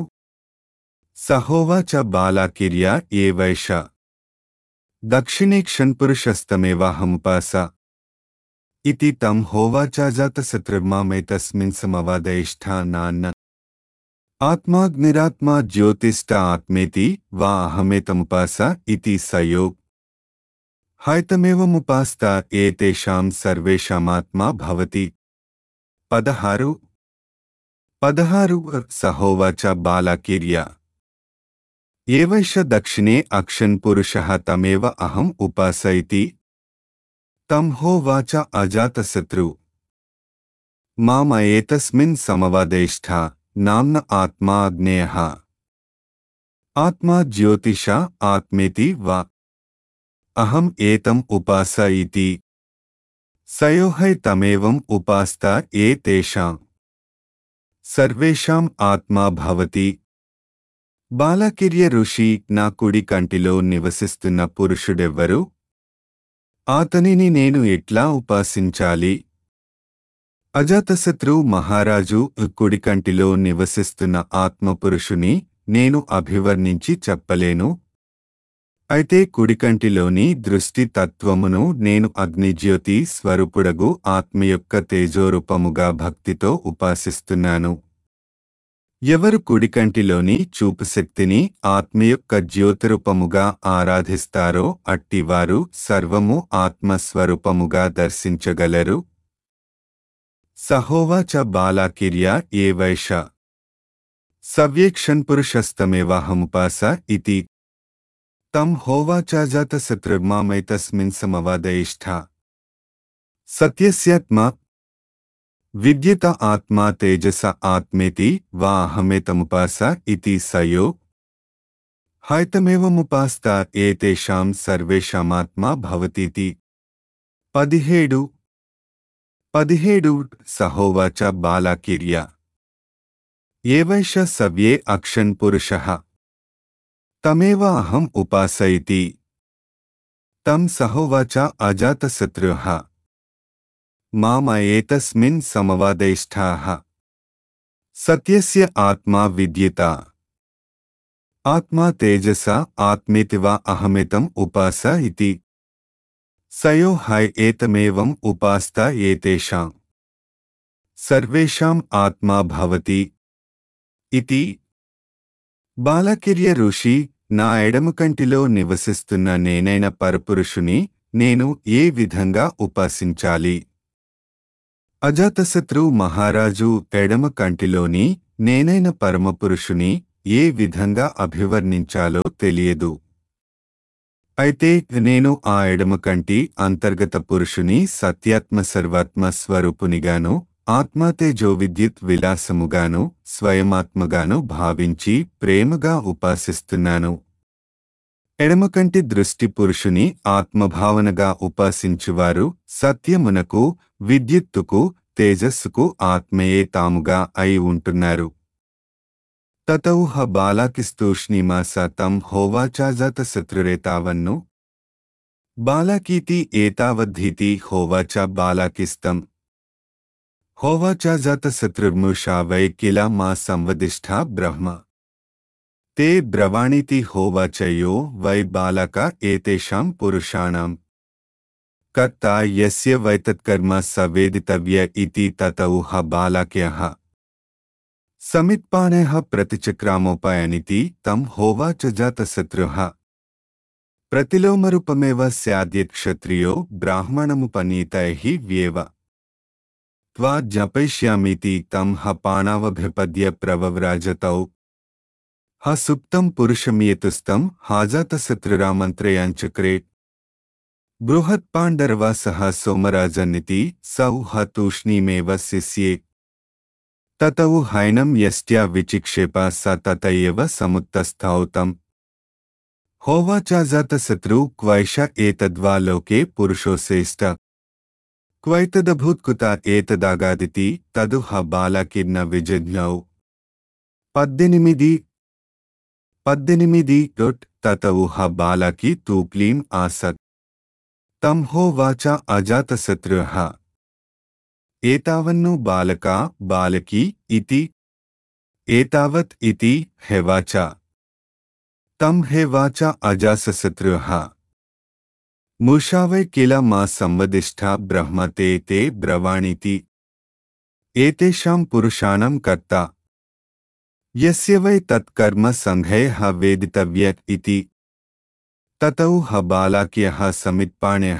సహోవాచ బాలాకిర్య ఏవైష దక్షిణే క్షణ్పురుషస్తమేవాహముపాస ఇతి తం హోవాచాజాతశత్రుర్మామైతస్మిన్ సమవాదయిష్ఠా నాన్న ఆత్మాగ్నిరాత్మా జ్యోతిష్ట ఆత్మేతి వా అహమేతముపాస ఇతి సయో హైతమేవముపాస్త ఏతేషాం సర్వేషామాత్మా భవతి. పదహారు పదహారు సహోవాచ బాలాకిర్య ఏవైష దక్షిణే అక్షన్ పురుషః తమేవ అహం ఉపాసయితి తం హోవాచ అజాతశత్రు మామ ఏతస్మిన్ సమవాదయిష్ఠ నామ్న ఆత్మా అగ్నేయః ఆత్మా జ్యోతిష ఆత్మేతి వా అహం ఏతం ఉపాస ఇతి. సయోహై తమేవం ఉపాస్త ఏ తేషాం సర్వేషాం ఆత్మా భవతి. బాలకిర్య ఋషి నా కుడి కంటిలో నివసిస్తున్న పురుషుడెవ్వరు? అతనిని నేను ఎట్లా ఉపాసించాలి? అజాతశత్రు మహారాజు కుడి కంటిలో నివసిస్తున్న ఆత్మపురుషుని నేను అభివర్ణించి చెప్పలేను. అయితే కుడికంటిలోని దృష్టి తత్వమును నేను అగ్నిజ్యోతి స్వరూపుడగు ఆత్మ యొక్క తేజోరూపముగా భక్తితో ఉపాసిస్తున్నాను. ఎవరు కుడికంటిలోని చూపుశక్తిని ఆత్మ యొక్క జ్యోతిరూపముగా ఆరాధిస్తారో అట్టివారు సర్వము ఆత్మస్వరూపముగా దర్శించగలరు. సహోవాచ బాలాకిర్య ఏవైష సవ్యేక్షన్పురుషస్తమేవాహముపాస ఇతి తం హోవాచాజాతశత్రుర్మామైతస్మిన్ సమవాదయిష్ఠా సత్యస్యాత్మా విద్యత ఆత్మా తేజస ఆత్మేతి వా అహమేతముపాస ఇతి సయో హైతమేవముపాస్త ఏతేషాం సర్వేషామాత్మా భవతీతి. పదిహేడు పదిహేడు సహోవాచ బాలాకిర్య ఏవైష సవ్యే అక్షన్ పురుషః తమేవ అహం ఉపాసయితి. తం సహోవాచ అజాతశత్రుః మామ ఏతస్మిన్ సమవాదయిష్ఠాః సత్యస్య ఆత్మా విద్యత ఆత్మా తేజస ఆత్మేతి వా అహమేతం ఉపాస ఇతి సయో హై ఏతమేవం ఉపాస్త ఏతేషాం సర్వేషాం ఆత్మా భవతి ఇతి. బాలకిర్య ఋషి, నా ఎడమ కంటిలో నివసిస్తున్న నేనైన పరపురుషుని నేను ఏ విధంగా ఉపాసించాలి? అజాతశత్రు మహారాజు ఎడమ కంటిలోని నేనైన పరమపురుషుని ఏ విధంగా అభివర్ణించాలో తెలియదు. అయితే నేను ఆ ఎడమ కంటి అంతర్గత పురుషుని సత్యాత్మ సర్వాత్మ స్వరూపునిగాను ఆత్మాతేజో విద్యుత్ విలాసముగాను స్వయమాత్మగాను భావించి ప్రేమగా ఉపాసిస్తున్నాను. ఎడమకంటి దృష్టి పురుషుని ఆత్మభావనగా ఉపాసించువారు సత్యమునకు విద్యుత్తుకు తేజస్సుకు ఆత్మయే తాముగా అయి ఉంటున్నారు. తతౌ హ బాలాకిస్తూష్ణీమాస తం హోవాచాజాత శత్రురేతావన్ను బాలాకీతి ఏతావద్ధీతి హోవాచ బాలాకిస్తం హోవాచాజాత శత్రుర్మూషా వై కిల మా సంవదిష్ఠా బ్రహ్మ తే బ్రవాణీతి హోవాచయో వై బాలక ఏతేషాం పురుషాణాం కర్త యస్య వైతత్కర్మ స వేదితవ్య ఇతి తతౌ హ బాలాక్యః సమిత్పాణేః ప్రతిచక్రామోపాయనితి తం హోవాచ జాతశత్రుః ప్రతిలోమరూపమేవ స్యాద్యత్క్షత్రియో బ్రాహ్మణముపనీతైః వ్యेव त्वा जपयिष्यामीति तं ह पाणावभिपद्य प्रवव्राजतौ ह सुप्तं पुरुषमियतुस्तं हाजातशत्रुरामन्त्रयाञ्चक्रे बृहत्पाण्डरवा सह सोमराजनिति सौ ह तूष्णीमेव शिष्ये ततौ हैनं यष्ट्या विचिक्षेप स तत एव समुत्तस्थौ तम् होवाचाजातशत्रु क्वैष एतद्वा लोके पुरुषोऽसेष्ट క్వైతదభూత్కుత ఏతదాగాదితి తదు హ బాలకిర్న విజిజ్ఞౌ. పద్దెనిమిది పద్దెనిమిది డొట్ తతౌ హ బాలకి తూక్లీం ఆసత్ తం హోవాచ అజాతశత్రుః ఏతావన్ను బాలక బాలకి ఇతి ఏతావత్ ఇతి హేవాచ తం హేవాచ అజాతశత్రుః మూషా వై కిల మా సంవదిష్ఠా బ్రహ్మ తే తే బ్రవాణీతి ఏతేషాం పురుషాణం కర్త యస్య వై తత్కర్మ సంఘైః వేదితవ్య ఇతి తతౌ హ బాలాక్యః సమిత్పాణేః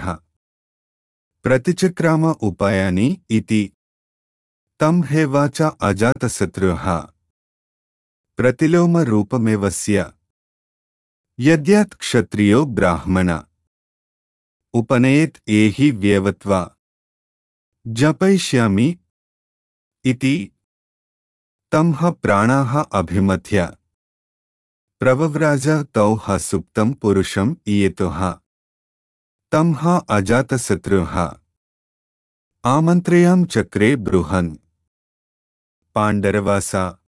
ప్రతిచక్రామ ఉపాయాని ఇతి తం హేవాచ అజాతశత్రుః ప్రతిలోమ రూపమేవస్య యద్యాత్ క్షత్రియో బ్రాహ్మణ ఉపనయేత్ ఏహి వ్యవత్వా జపయిష్యామి ఇతి తం హ ప్రాణాః అభిమథ్య ప్రవవ్రాజ తౌ హ సుప్తం పురుషం ఇయతుః తం హ అజాతశత్రుః ఆమంత్రయాం చక్రే బృహన్ పాండరవాస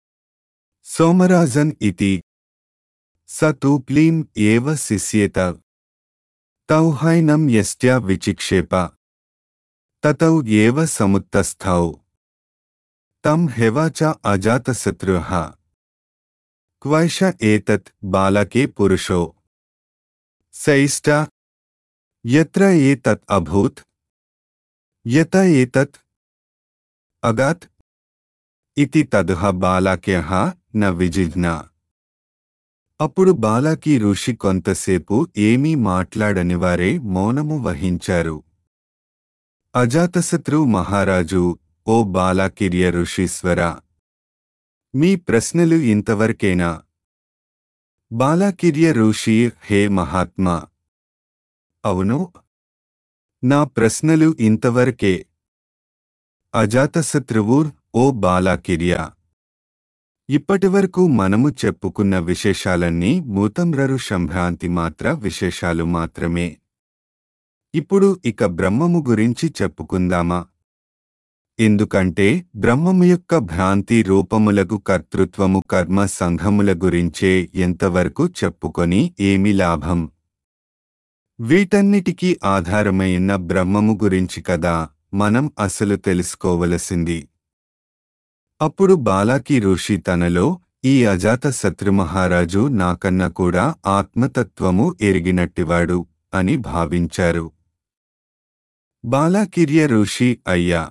సోమరాజన్ ఇతి స తూప్లీం ఏవ శిష్యేత తౌ హైనం యస్ట్యా విచిక్షేప తతౌ ఏవ సముత్తస్థౌ తం హేవాచ అజాతశత్రుః క్వైష ఏతత్ బాలకే పురుషో సైష్ట యత్ర ఏతత్ అభూత్ యత ఏతత్ అగాత్ ఇతి తదుహ బాలాక్యః న విజిజ్ఞా. అప్పుడు బాలాకి ఋషి కొంతసేపు ఏమీ మాట్లాడనివారే మౌనము వహించారు. అజాతశత్రు మహారాజు, ఓ బాలాకిర్య ఋషీశ్వర, మీ ప్రశ్నలు ఇంతవరకేనా? బాలాకిర్య ఋషి: హే మహాత్మా, అవును, నా ప్రశ్నలు ఇంతవరకే. అజాతశత్రువు: ఓ బాలాకిర్య, ఇప్పటివరకు మనము చెప్పుకున్న విశేషాలన్నీ మూతంరరు సంభ్రాంతి మాత్ర విశేషాలు మాత్రమే. ఇప్పుడు ఇక బ్రహ్మము గురించి చెప్పుకుందామా? ఎందుకంటే బ్రహ్మము యొక్క భ్రాంతి రూపములకు కర్తృత్వము కర్మ సంఘముల గురించే ఎంతవరకు చెప్పుకొని ఏమి లాభం? వీటన్నిటికీ ఆధారమైన బ్రహ్మము గురించి కదా మనం అసలు తెలుసుకోవలసింది. అప్పుడు బాలాకి ఋషి తనలో, ఈ అజాత శత్రుమహారాజు నాకన్నా కూడా ఆత్మతత్వము ఎరిగినట్టివాడు అని భావించారు. బాలాకిర్య ఋషి: అయ్యా,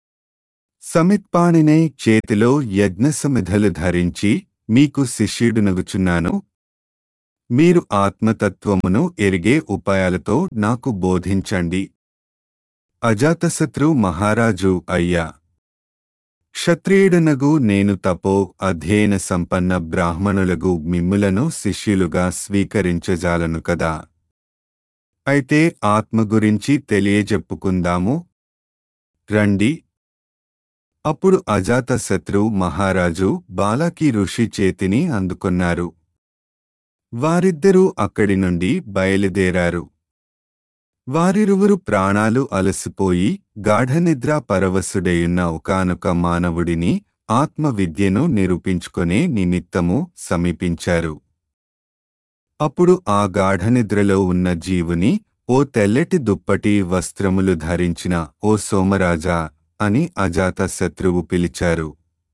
సమిత్పాణినే చేతిలో యజ్ఞసమిధలు ధరించి మీకు శిష్యుడునగుచున్నాను. మీరు ఆత్మతత్వమును ఎరిగే ఉపాయాలతో నాకు బోధించండి. అజాతశత్రు మహారాజు: అయ్యా, క్షత్రియుడనగు నేను తపో అధ్యయన సంపన్న బ్రాహ్మణులగు మిమ్ములను శిష్యులుగా స్వీకరించజాలను కదా. అయితే ఆత్మ గురించి తెలియజెప్పుకుందాము రండి. అప్పుడు అజాతశత్రు మహారాజు బాలాకి ఋషి చేతిని అందుకొన్నారు. వారిద్దరూ అక్కడి నుండి బయలుదేరారు. వారిరువురు ప్రాణాలు అలసిపోయి గాఢనిద్రా పరవశుడయున్న ఒకానొక మానవుడిని ఆత్మ విద్యను నిరూపించుకొనే నిమిత్తము సమీపించారు. అప్పుడు ఆ గాఢనిద్రలో ఉన్న జీవుని, ఓ తెల్లటి దుప్పటి వస్త్రములు ధరించిన ఓ సోమరాజా అని అజాతశత్రువు పిలిచారు.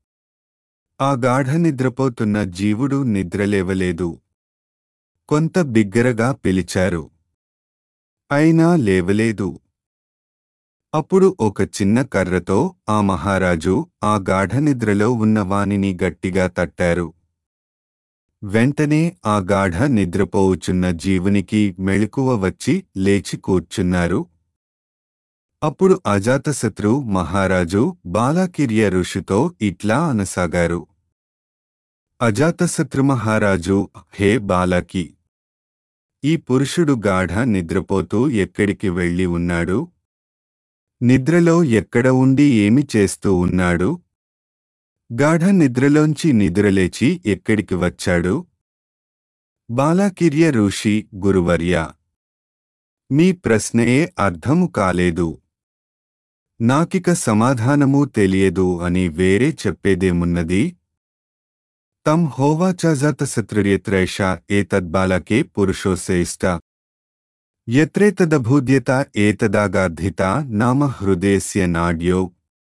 ఆ గాఢ నిద్రపోతున్న జీవుడు నిద్రలేవలేదు. కొంత బిగ్గరగా పిలిచారు, అయినా లేవలేదు. అప్పుడు ఒక చిన్న కర్రతో ఆ మహారాజు ఆ గాఢనిద్రలో ఉన్న వానిని గట్టిగా తట్టారు. వెంటనే ఆ గాఢ నిద్రపోవుచున్న జీవునికి మెళుకువ వచ్చి లేచి కూర్చున్నారు. అప్పుడు అజాతశత్రు మహారాజు బాలాకిర్య ఋషితో ఇట్లా అనసాగారు. అజాతశత్రు మహారాజు: హే బాలాకి, ఈ పురుషుడు గాఢ నిద్రపోతూ ఎక్కడికి వెళ్ళి ఉన్నాడు? నిద్రలో ఎక్కడ ఉండి ఏమి చేస్తూ ఉన్నాడు? గాఢ నిద్రలోంచి నిద్రలేచి ఎక్కడికి వచ్చాడు? బాలాకిర్య ఋషి: గురువర్యా, మీ ప్రశ్నయే అర్థము కాలేదు. నాకిక సమాధానము తెలియదు అని వేరే చెప్పేదేమున్నది? తం హోవాచాజాతశత్రుర్యత్రైష ఏతద్బాలకే పురుషోసేష్ట యత్రేతదభూద్యత ఏతదాగాధిత నామ హృదయస్య నాడ్యో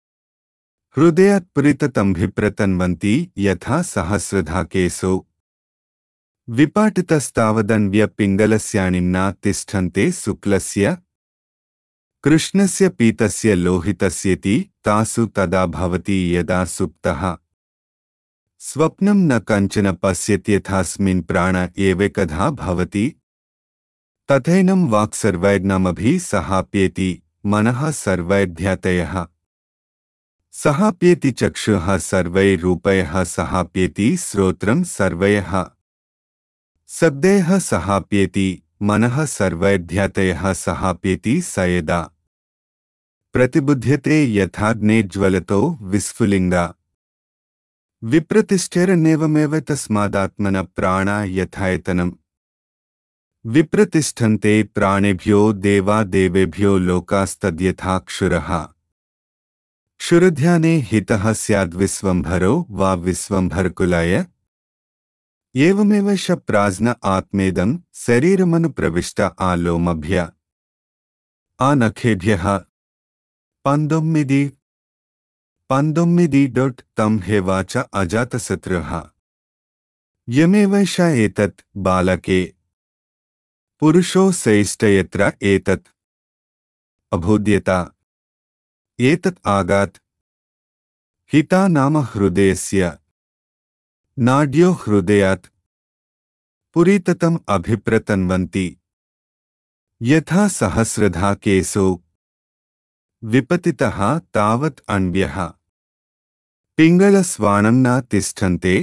హృదయాత్పురితతంభిప్రతన్వంతి యథా సహస్రధా కేశో విపాటితస్తావదన్వ్య పింగళస్యానిమ్నా తిష్టంతే శుక్లస్య కృష్ణస్య పీతస్య లోహితస్యేతి తాసు తదా భవతి యదా సుప్తః స్వప్నం న కంచన పశ్యత్యథాస్మిన్ ప్రాణ ఏవైకధా భవతి తథైనం వాక్ సర్వైర్నమభి సహాప్యేతి మనః సర్వైర్ధ్యాతయః సహాప్యేతి చక్షుః సర్వైరూపయః సహాప్యేతి శ్రోత్రం సర్వయః శబ్దయః సహాప్యేతి మనః సర్వైర్ధ్యాతయః సహాప్యేతి సయదా ప్రతిబుధ్యతే యథాగ్నేజ్వలతో విస్ఫులింగా విప్రతిష్ఠేరనేవమేవ తస్మాదాత్మన ప్రాణా యథాయతనం విప్రతిష్ఠంతే ప్రాణేభ్యో దేవా దేవేభ్యో లోకాస్తద్యథా క్షురః క్షురధ్యానే హితః స్యాద్విశ్వంభరో వా విశ్వంభరకులాయ ఏవమేవ శ ప్రాజ్ఞ ఆత్మేదం శరీరమను ప్రవిష్ట ఆ లోమభ్య ఆ నఖేభ్యః పంతొమ్మిది పంతొమ్మిది డొట్ తం హేవాచ అజాతశత్రుః యమేవైష ఏతత్ బాలకే పురుషో శ్రేష్ఠయత్ర ఏతత్ అభూద్యత ఏతత్ ఆగాత్ హితా నామ హృదయస్య నాడ్యో హృదయాత్ పురీతతం అభిప్రతన్వంతి యథా సహస్రధా కేశో విపతితః తావత్ అన్వ్యః పింగళస్వానం న తిష్టంతే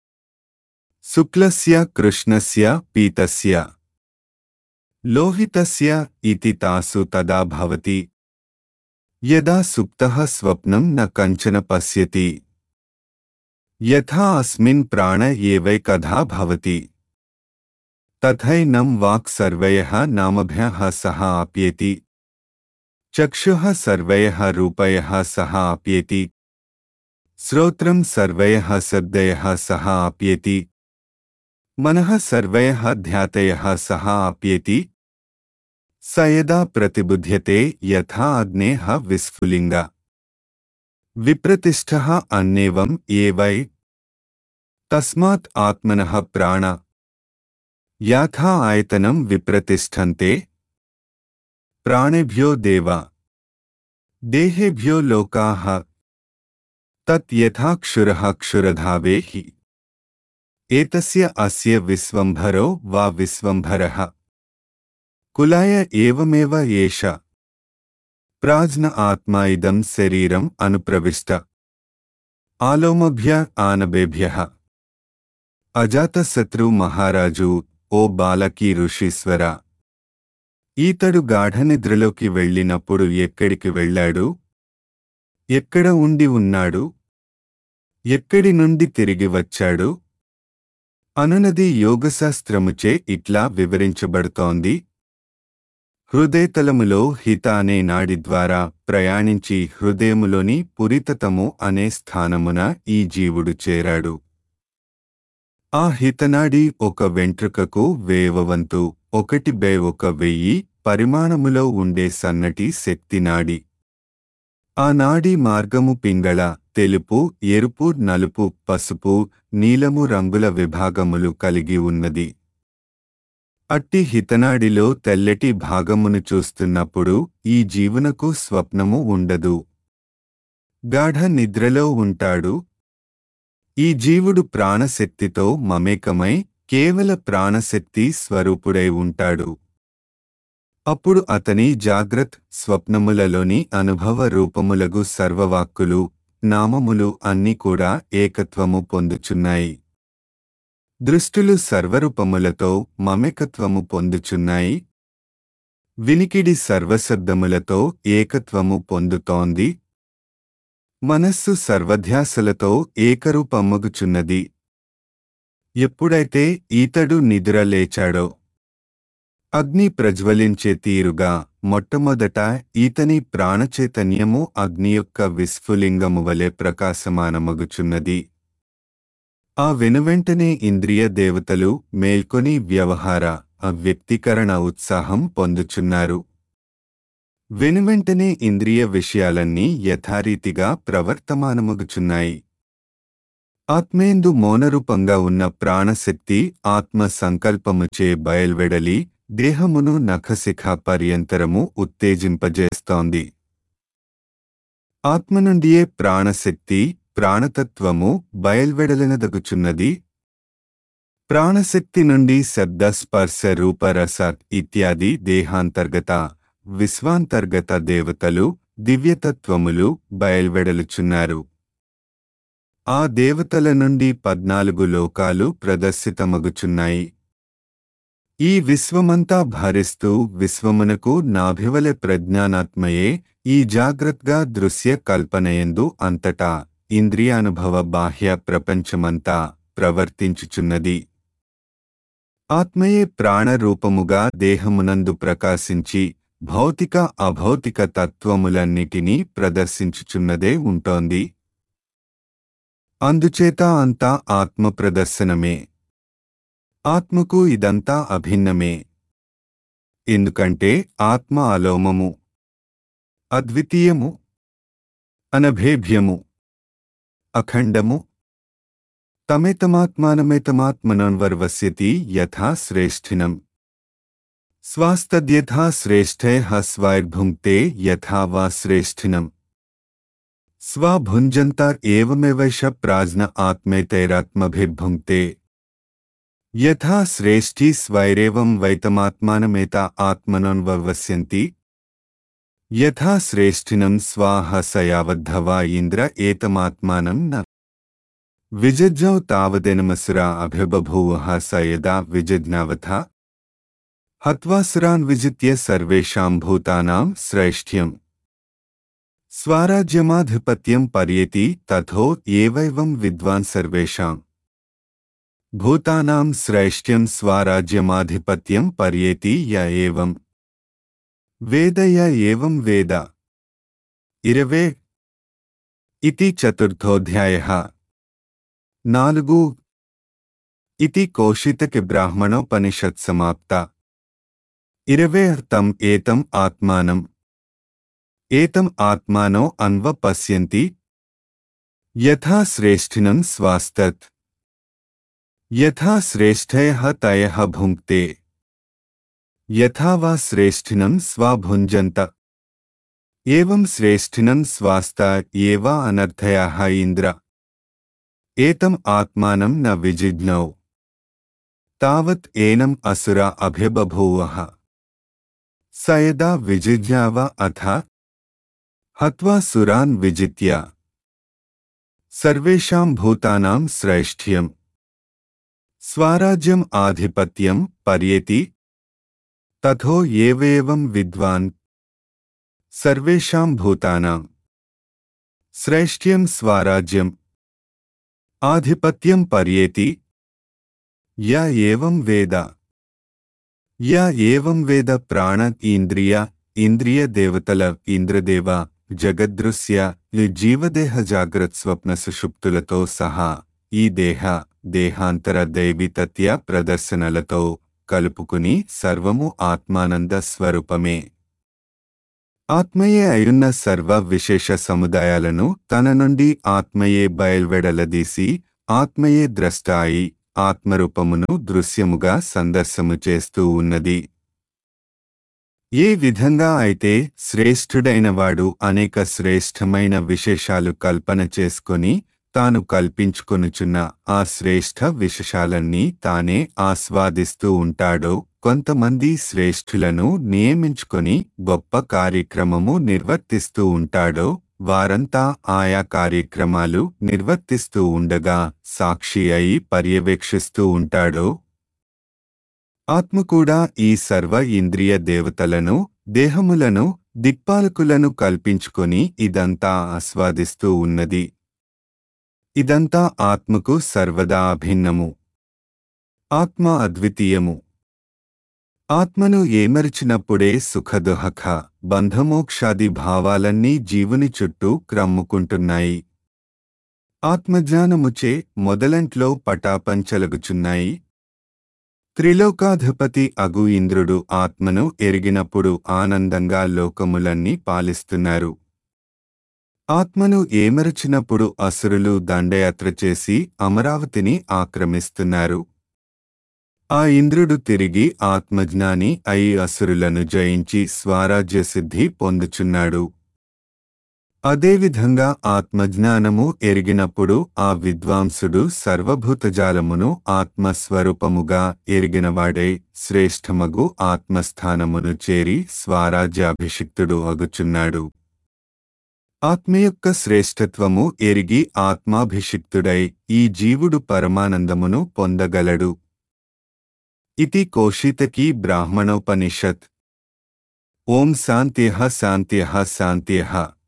శుక్లస్య కృష్ణస్య పీతస్య లోహితస్య ఇతి తాసు తదా భవతి యదా సుప్తః స్వప్నం న కంచన పశ్యతి యథా అస్మిన్ ప్రాణ ఏవైకథా భవతి తథైనం వాక్ సర్వయః నామభ్యః సహ ఆప్యేతి చక్షుః సర్వయః రూపయః సహ ఆప్యేతి శ్రోత్రం సర్వయః శబ్దయః సహ ఆప్యేతి మనః సర్వయః ధ్యాతయః సహ ఆప్యేతి స యదా ప్రతిబుధ్యతే యథా అగ్నేః విస్ఫులింగ విప్రతిష్ఠః అన్నేవం ఏవై తస్మాత్ ఆత్మనః ప్రాణ యథా ఆయతనం విప్రతిష్ఠంతే ప్రాణేభ్యో దేవ దేహేభ్యో లోకాః తత్ యథా క్షురః క్షురధావేహి ఏతస్య అస్య విశ్వంభరో వా విశ్వంభరః కులాయ ఏవమేవ ఏష ప్రాజ్ఞ ఆత్మా ఇదం శరీరం అనుప్రవిష్ట ఆలోమభ్య ఆనబేభ్యః అజాతశత్రు మహారాజు ఓ బాలకీ ఋషీశ్వర ఈతడు గాఢనిద్రలోకి వెళ్ళినప్పుడు ఎక్కడికి వెళ్ళాడు, ఎక్కడ ఉండి ఉన్నాడు, ఎక్కడి నుండి తిరిగి వచ్చాడు అనునది యోగశాస్త్రముచే ఇట్లా వివరించబడుతోంది. హృదయతలములో హిత అనే నాడి ద్వారా ప్రయాణించి హృదయములోని పురితతము అనే స్థానమున ఈ జీవుడు చేరాడు. ఆ హితనాడి ఒక వెంట్రుకకు వేవవంతు ఒకటి బై ఒక వెయ్యి పరిమాణములో ఉండే సన్నటి శక్తి నాడి. ఆ నాడీ మార్గము పింగళ, తెలుపు, ఎరుపు, నలుపు, పసుపు, నీలము రంగుల విభాగములు కలిగి ఉన్నది. అట్టి హితనాడిలో తెల్లటి భాగమును చూస్తున్నప్పుడు ఈ జీవునకు స్వప్నము ఉండదు, గాఢ నిద్రలో ఉంటాడు. ఈ జీవుడు ప్రాణశక్తితో మమేకమై కేవల ప్రాణశక్తి స్వరూపుడై ఉంటాడు. అప్పుడు అతని జాగ్రత్ స్వప్నములలోని అనుభవ రూపములగు సర్వవాక్కులు, నామములు అన్నీ కూడా ఏకత్వము పొందుచున్నాయి. దృష్టులు సర్వరూపములతో మమేకత్వము పొందుచున్నాయి. వినికిడి సర్వశబ్దములతో ఏకత్వము పొందుతోంది. మనస్సు సర్వధ్యాసలతో ఏకరూపమగుచున్నది. ఎప్పుడైతే ఈతడు నిద్ర లేచాడో అగ్ని ప్రజ్వలించే తీరుగా మొట్టమొదట ఈతని ప్రాణచైతన్యము అగ్ని యొక్క విస్ఫులింగము వలె ప్రకాశమానమగుచున్నది. ఆ వెనువెంటనే ఇంద్రియ దేవతలు మేల్కొని వ్యవహార వ్యక్తీకరణ ఉత్సాహం పొందుచున్నారు. వెనువెంటనే ఇంద్రియ విషయాలన్నీ యథారీతిగా ప్రవర్తమానమగుచున్నాయి. ఆత్మేందు మౌనరూపంగా ఉన్న ప్రాణశక్తి ఆత్మ సంకల్పముచే బయల్వెడలి దేహమును నఖశిఖ పర్యంతరము ఉత్తేజింపజేస్తోంది. ఆత్మ నుండియే ప్రాణశక్తి ప్రాణతత్వము బయల్వెడలినదగుచున్నది. ప్రాణశక్తి నుండి శబ్ద స్పర్శ రూపరస ఇత్యాది దేహాంతర్గత విశ్వాంతర్గత దేవతలు దివ్యతత్వములు బయల్వెడలుచున్నారు. ఆ దేవతల నుండి పద్నాలుగు లోకాలు ప్రదర్శితమగుచున్నాయి. ఈ విశ్వమంతా భరిస్తూ విశ్వమునకు నాభివలె ప్రజ్ఞానాత్మయే ఈ జాగ్రత్తగా దృశ్య కల్పనయందు అంతటా ఇంద్రియానుభవ బాహ్య ప్రపంచమంతా ప్రవర్తించుచున్నది. ఆత్మయే ప్రాణరూపముగా దేహమునందు ప్రకాశించి భౌతిక అభౌతిక తత్వములన్నిటినీ ప్రదర్శించుచున్నదే ఉంటోంది. అందుచేత అంతా ఆత్మ ప్రదర్శనమే. ఆత్మకు ఇదంతా అభిన్నమే. ఎందుకంటే ఆత్మ అలోమము, అద్వితీయము, అనభేభ్యము, అఖండము. తమేతమాత్మానమేతమాత్మనోన్వర్వస్యతి యథా శ్రేష్ఠినం స్వాస్తద్యథా శ్రేష్ఠే హస్వైర్భుంక్తే యథా వా శ్రేష్ఠినం స్వభుంజంత ఏవమేవైష ప్రాజ్ఞ ఆత్మేతైరాత్మభిర్భుంక్తే యథా శ్రేష్ఠి స్వైరేవం వైతమాత్మానమేత ఆత్మనోన్వర్వస్యంతి. యథా శ్రేష్ఠినం స్వాహ సయావద్ధవా ఇంద్ర ఏతమాత్మానం న విజజ్ఞౌ తావదేనమసురా అభిబభూవః స యదా విజజ్ఞావథ హత్వాసురాన్ విజిత్య సర్వేషాం భూతానాం శ్రైష్ఠ్యం స్వరాజ్యమాధిపత్యం పర్యేతి తథో ఏవైవం విద్వాన్ సర్వేషాం భూతానాం శ్రైష్ఠ్యం స్వరాజ్యమాధిపత్యం పర్యేతి య ఏవం వేద య ఏవం వేద. ఇరవే ఇతి చతుర్థోధ్యాయః. నాలుగు ఇతి కౌశితకి బ్రాహ్మణోపనిషత్ సమాప్త. ఇరవే తం ఏతం ఆత్మానం ఏతం ఆత్మానో అన్వ పశ్యంతి యథా శ్రేష్ఠినం స్వాస్తత్ యథా శ్రేష్ఠయః తయః భుంక్తే యథా వా శ్రేష్ఠినం స్వాభుంజంత ఏవం శ్రేష్ఠినం స్వాస్త ఏవ అనర్థయాః ఇంద్ర ఏతం ఆత్మానం న విజిజ్ఞౌ తావత్ ఏనం అసురా అభిబభూవః స యదా విజిజ్ఞావ అథ హత్వా సురాన్ విజిత్య సర్వేషాం భూతానాం శ్రైష్ఠ్యం స్వరాజ్యం ఆధిపత్యం పర్యేతి తథో ఏవేవం విద్వాన్ సర్వేషాం భూతానాం శ్రైష్ఠ్యం స్వరాజ్యం ఆధిపత్యం పర్యేతి య ఏవం వేద. య ఏవం వేద ప్రాణ ఇంద్రియ ఇంద్రియ దేవతల ఇంద్రదేవ జగదృశ్య జీవదేహ జాగ్రత్ స్వప్న సుషుప్తులతో సహా ఈ దేహ దేహాంతర దైవితత్య ప్రదర్శనలతో కలుపుకుని సర్వము ఆత్మానంద స్వరూపమే. ఆత్మయే అయున్న సర్వ విశేష సముదాయాలను తన నుండి ఆత్మయే బయల్వెడలదీసి ఆత్మయే ద్రష్ట అయి ఆత్మరూపమును దృశ్యముగా సందర్శము చేస్తూ ఉన్నది. ఏ విధంగా అయితే శ్రేష్ఠుడైనవాడు అనేక శ్రేష్ఠమైన విశేషాలు కల్పన చేసుకొని తాను కల్పించుకొనుచున్న ఆ శ్రేష్ఠ విశేషాలన్నీ తానే ఆస్వాదిస్తూ ఉంటాడో, కొంతమంది శ్రేష్ఠులను నియమించుకొని గొప్ప కార్యక్రమము నిర్వర్తిస్తూ ఉంటాడో, వారంతా ఆయా కార్యక్రమాలు నిర్వర్తిస్తూ ఉండగా సాక్షి అయి పర్యవేక్షిస్తూ ఉంటాడో, ఆత్మ కూడా ఈ సర్వ ఇంద్రియ దేవతలను దేహములను దిక్పాలకులను కల్పించుకొని ఇదంతా ఆస్వాదిస్తూ ఉన్నది. ఇదంతా ఆత్మకు సర్వదా అభిన్నము. ఆత్మ అద్వితీయము. ఆత్మను ఏమరిచినప్పుడే సుఖదుహఖ బంధమోక్షాది భావాలన్నీ జీవుని చుట్టూ క్రమ్ముకుంటున్నాయి. ఆత్మజ్ఞానముచే మొదలంట్లో పటాపంచలగుచున్నాయి. త్రిలోకాధిపతి అగు ఇంద్రుడు ఆత్మను ఎరిగినప్పుడు ఆనందంగా లోకములన్నీ పాలిస్తున్నారు. ఆత్మను ఏమరచినప్పుడు అసురులు దండయాత్ర చేసి అమరావతిని ఆక్రమిస్తున్నారు. ఆ ఇంద్రుడు తిరిగి ఆత్మజ్ఞాని అయి అసురులను జయించి స్వరాజ్యసిద్ధి పొందుచున్నాడు. అదేవిధంగా ఆత్మజ్ఞానము ఎరిగినప్పుడు ఆ విద్వాంసుడు సర్వభూతజాలమును ఆత్మస్వరూపముగా ఎరిగినవాడై శ్రేష్ఠమగు ఆత్మస్థానమును చేరి స్వరాజ్యాభిషిక్తుడు అగుచున్నాడు. ఆత్మ యొక్క శ్రేష్ఠత్వము ఎరిగి ఆత్మాభిషిక్తుడై ఈ జీవుడు పరమానందమును పొందగలడు. ఇతి కౌశితకీ బ్రాహ్మణోపనిషత్. ఓం శాంత్యః శాంత్యః శాంత్యః.